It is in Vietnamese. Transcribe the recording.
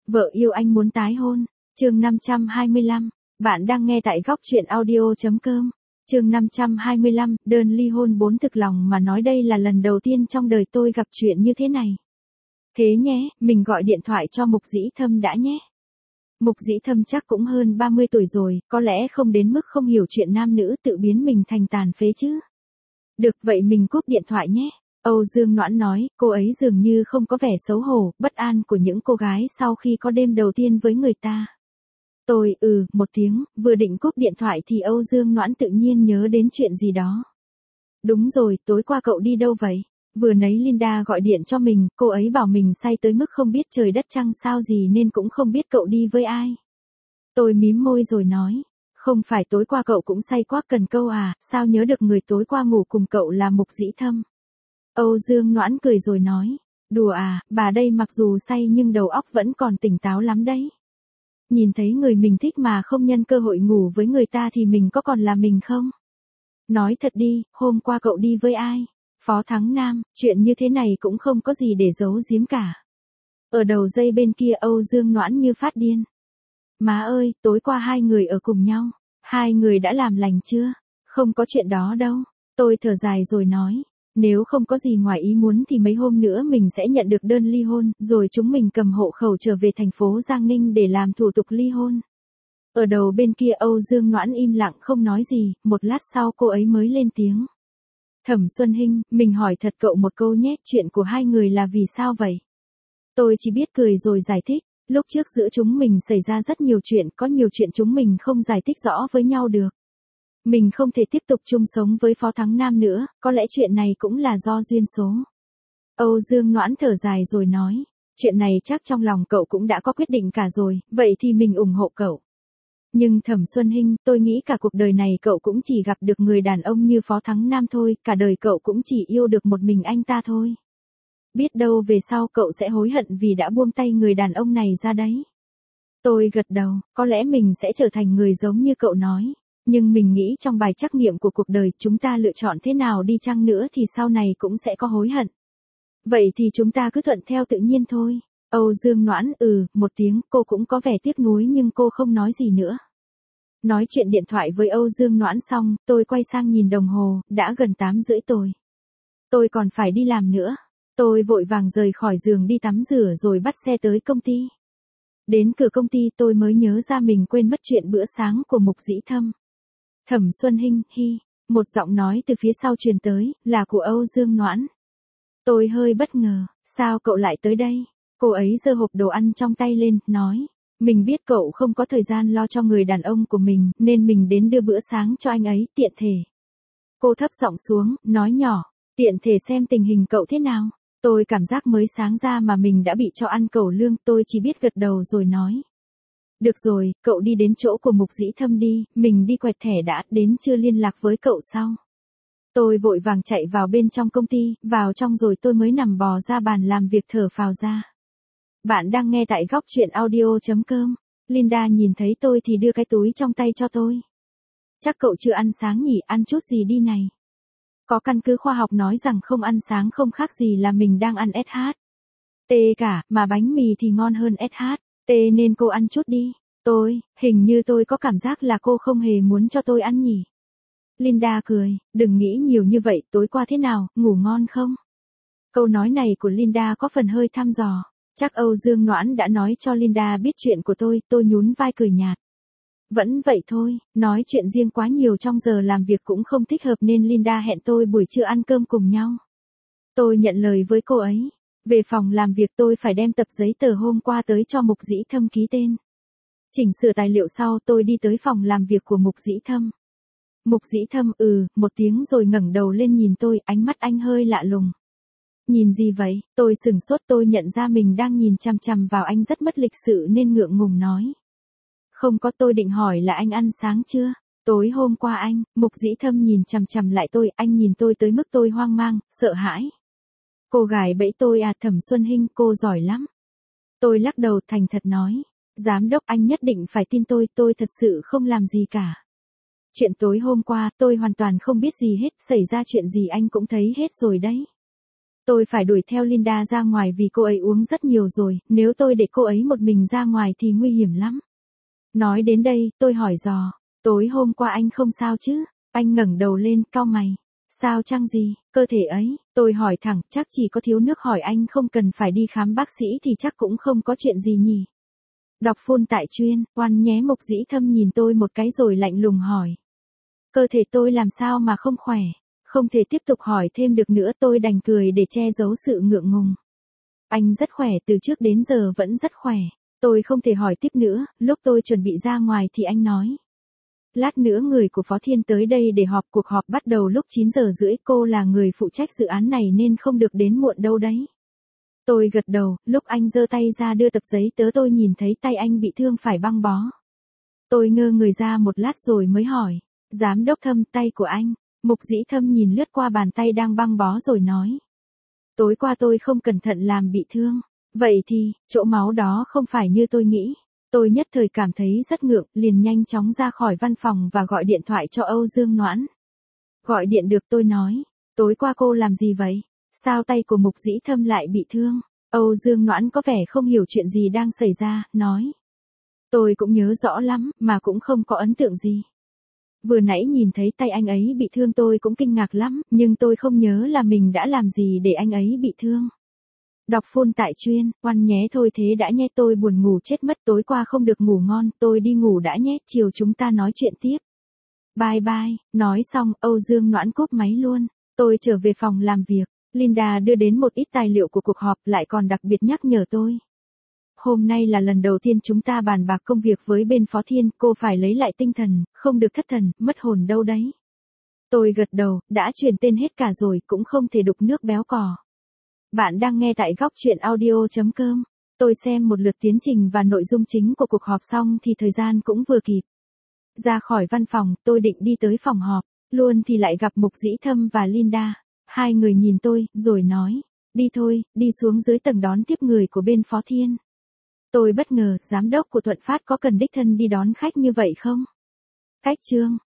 Vợ yêu anh muốn tái hôn. Chương 525. Bạn đang nghe tại góc truyện audio.com. Chương 525, đơn ly hôn 4. Thực lòng mà nói đây là lần đầu tiên trong đời tôi gặp chuyện như thế này. Thế nhé, mình gọi điện thoại cho Mục Dĩ Thâm đã nhé. Mục Dĩ Thâm chắc cũng hơn 30 tuổi rồi, có lẽ không đến mức không hiểu chuyện nam nữ tự biến mình thành tàn phế chứ. Được vậy mình cúp điện thoại nhé. Âu Dương Noãn nói, cô ấy dường như không có vẻ xấu hổ, bất an của những cô gái sau khi có đêm đầu tiên với người ta. Tôi, một tiếng, vừa định cúp điện thoại thì Âu Dương Noãn tự nhiên nhớ đến chuyện gì đó. Đúng rồi, tối qua cậu đi đâu vậy? Vừa nãy Linda gọi điện cho mình, cô ấy bảo mình say tới mức không biết trời đất trăng sao gì nên cũng không biết cậu đi với ai. Tôi mím môi rồi nói, không phải tối qua cậu cũng say quá cần câu à, sao nhớ được người tối qua ngủ cùng cậu là Mục Dĩ Thâm. Âu Dương Noãn cười rồi nói, đùa à, bà đây mặc dù say nhưng đầu óc vẫn còn tỉnh táo lắm đấy. Nhìn thấy người mình thích mà không nhân cơ hội ngủ với người ta thì mình có còn là mình không? Nói thật đi, hôm qua cậu đi với ai? Phó Thắng Nam, chuyện như thế này cũng không có gì để giấu giếm cả. Ở đầu dây bên kia Âu Dương Noãn như phát điên. Má ơi, tối qua hai người ở cùng nhau. Hai người đã làm lành chưa? Không có chuyện đó đâu. Tôi thở dài rồi nói. Nếu không có gì ngoài ý muốn thì mấy hôm nữa mình sẽ nhận được đơn ly hôn, rồi chúng mình cầm hộ khẩu trở về thành phố Giang Ninh để làm thủ tục ly hôn. Ở đầu bên kia Âu Dương Noãn im lặng không nói gì, một lát sau cô ấy mới lên tiếng. Thẩm Xuân Hinh, mình hỏi thật cậu một câu nhé, chuyện của hai người là vì sao vậy? Tôi chỉ biết cười rồi giải thích, lúc trước giữa chúng mình xảy ra rất nhiều chuyện, có nhiều chuyện chúng mình không giải thích rõ với nhau được. Mình không thể tiếp tục chung sống với Phó Thắng Nam nữa, có lẽ chuyện này cũng là do duyên số. Âu Dương Noãn thở dài rồi nói, chuyện này chắc trong lòng cậu cũng đã có quyết định cả rồi, vậy thì mình ủng hộ cậu. Nhưng Thẩm Xuân Hinh, tôi nghĩ cả cuộc đời này cậu cũng chỉ gặp được người đàn ông như Phó Thắng Nam thôi, cả đời cậu cũng chỉ yêu được một mình anh ta thôi. Biết đâu về sau cậu sẽ hối hận vì đã buông tay người đàn ông này ra đấy. Tôi gật đầu, có lẽ mình sẽ trở thành người giống như cậu nói. Nhưng mình nghĩ trong bài trắc nghiệm của cuộc đời chúng ta lựa chọn thế nào đi chăng nữa thì sau này cũng sẽ có hối hận. Vậy thì chúng ta cứ thuận theo tự nhiên thôi. Âu Dương Noãn, một tiếng, cô cũng có vẻ tiếc nuối nhưng cô không nói gì nữa. Nói chuyện điện thoại với Âu Dương Noãn xong, tôi quay sang nhìn đồng hồ, đã gần 8:30 tối. Tôi còn phải đi làm nữa. Tôi vội vàng rời khỏi giường đi tắm rửa rồi bắt xe tới công ty. Đến cửa công ty tôi mới nhớ ra mình quên mất chuyện bữa sáng của Mục Dĩ Thâm. Thẩm Xuân Hinh, một giọng nói từ phía sau truyền tới, là của Âu Dương Noãn. Tôi hơi bất ngờ, sao cậu lại tới đây? Cô ấy giơ hộp đồ ăn trong tay lên, nói, mình biết cậu không có thời gian lo cho người đàn ông của mình, nên mình đến đưa bữa sáng cho anh ấy, tiện thể. Cô thấp giọng xuống, nói nhỏ, tiện thể xem tình hình cậu thế nào. Tôi cảm giác mới sáng ra mà mình đã bị cho ăn cẩu lương, tôi chỉ biết gật đầu rồi nói. Được rồi, cậu đi đến chỗ của Mục Dĩ Thâm đi, mình đi quẹt thẻ đã, đến chưa liên lạc với cậu sau. Tôi vội vàng chạy vào bên trong công ty, vào trong rồi tôi mới nằm bò ra bàn làm việc thở phào ra. Bạn đang nghe tại góc truyện audio.com. Linda nhìn thấy tôi thì đưa cái túi trong tay cho tôi. Chắc cậu chưa ăn sáng nhỉ, ăn chút gì đi này. Có căn cứ khoa học nói rằng không ăn sáng không khác gì là mình đang ăn SH. T cả, mà bánh mì thì ngon hơn SH. T nên cô ăn chút đi. Hình như tôi có cảm giác là cô không hề muốn cho tôi ăn nhỉ. Linda cười, đừng nghĩ nhiều như vậy, tối qua thế nào, ngủ ngon không? Câu nói này của Linda có phần hơi thăm dò. Chắc Âu Dương Noãn đã nói cho Linda biết chuyện của tôi nhún vai cười nhạt. Vẫn vậy thôi, nói chuyện riêng quá nhiều trong giờ làm việc cũng không thích hợp nên Linda hẹn tôi buổi trưa ăn cơm cùng nhau. Tôi nhận lời với cô ấy. Về phòng làm việc tôi phải đem tập giấy tờ hôm qua tới cho Mục Dĩ Thâm ký tên. Chỉnh sửa tài liệu sau tôi đi tới phòng làm việc của Mục Dĩ Thâm. Mục Dĩ Thâm một tiếng rồi ngẩng đầu lên nhìn tôi, ánh mắt anh hơi lạ lùng. Nhìn gì vậy? Tôi sửng sốt, tôi nhận ra mình đang nhìn chằm chằm vào anh rất mất lịch sự nên ngượng ngùng nói. Không có, tôi định hỏi là anh ăn sáng chưa? Tối hôm qua anh, Mục Dĩ Thâm nhìn chằm chằm lại tôi, anh nhìn tôi tới mức tôi hoang mang, sợ hãi. Cô gài bẫy tôi à? Thẩm Xuân Hinh, cô giỏi lắm. Tôi lắc đầu thành thật nói. Giám đốc, anh nhất định phải tin tôi thật sự không làm gì cả. Chuyện tối hôm qua, tôi hoàn toàn không biết gì hết, xảy ra chuyện gì anh cũng thấy hết rồi đấy. Tôi phải đuổi theo Linda ra ngoài vì cô ấy uống rất nhiều rồi, nếu tôi để cô ấy một mình ra ngoài thì nguy hiểm lắm. Nói đến đây, tôi hỏi dò, tối hôm qua anh không sao chứ? Anh ngẩng đầu lên, cau mày. Sao chăng gì, cơ thể ấy, tôi hỏi thẳng, chắc chỉ có thiếu nước hỏi anh không cần phải đi khám bác sĩ thì chắc cũng không có chuyện gì nhỉ. Đọc full tại chuyên, oan nhé. Mục Dĩ Thâm nhìn tôi một cái rồi lạnh lùng hỏi. Cơ thể tôi làm sao mà không khỏe? Không thể tiếp tục hỏi thêm được nữa, tôi đành cười để che giấu sự ngượng ngùng. Anh rất khỏe, từ trước đến giờ vẫn rất khỏe. Tôi không thể hỏi tiếp nữa, lúc tôi chuẩn bị ra ngoài thì anh nói. Lát nữa người của Phó Thiên tới đây để họp, cuộc họp bắt đầu lúc 9:30, cô là người phụ trách dự án này nên không được đến muộn đâu đấy. Tôi gật đầu, lúc anh giơ tay ra đưa tập giấy tớ tôi nhìn thấy tay anh bị thương phải băng bó. Tôi ngơ người ra một lát rồi mới hỏi, Giám đốc Thâm, tay của anh. Mục Dĩ Thâm nhìn lướt qua bàn tay đang băng bó rồi nói. Tối qua tôi không cẩn thận làm bị thương. Vậy thì, chỗ máu đó không phải như tôi nghĩ. Tôi nhất thời cảm thấy rất ngượng, liền nhanh chóng ra khỏi văn phòng và gọi điện thoại cho Âu Dương Noãn. Gọi điện được, tôi nói. Tối qua cô làm gì vậy? Sao tay của Mục Dĩ Thâm lại bị thương? Âu Dương Noãn có vẻ không hiểu chuyện gì đang xảy ra, nói. Tôi cũng nhớ rõ lắm, mà cũng không có ấn tượng gì. Vừa nãy nhìn thấy tay anh ấy bị thương tôi cũng kinh ngạc lắm, nhưng tôi không nhớ là mình đã làm gì để anh ấy bị thương. Đọc full tại chuyên, oan nhé. Thôi thế đã nhé, tôi buồn ngủ chết mất, tối qua không được ngủ ngon, tôi đi ngủ đã nhé, chiều chúng ta nói chuyện tiếp. Bye bye. Nói xong, Âu Dương Noãn cúp máy luôn. Tôi trở về phòng làm việc. Linda đưa đến một ít tài liệu của cuộc họp, lại còn đặc biệt nhắc nhở tôi. Hôm nay là lần đầu tiên chúng ta bàn bạc công việc với bên Phó Thiên, cô phải lấy lại tinh thần, không được thất thần, mất hồn đâu đấy. Tôi gật đầu, đã chuyển tên hết cả rồi, cũng không thể đục nước béo cò. Bạn đang nghe tại góc truyện audio.com. Tôi xem một lượt tiến trình và nội dung chính của cuộc họp xong thì thời gian cũng vừa kịp. Ra khỏi văn phòng, tôi định đi tới phòng họp, luôn thì lại gặp Mục Dĩ Thâm và Linda. Hai người nhìn tôi, rồi nói, đi thôi, đi xuống dưới tầng đón tiếp người của bên Phó Thiên. Tôi bất ngờ, giám đốc của Thuận Phát có cần đích thân đi đón khách như vậy không? Khách Trương,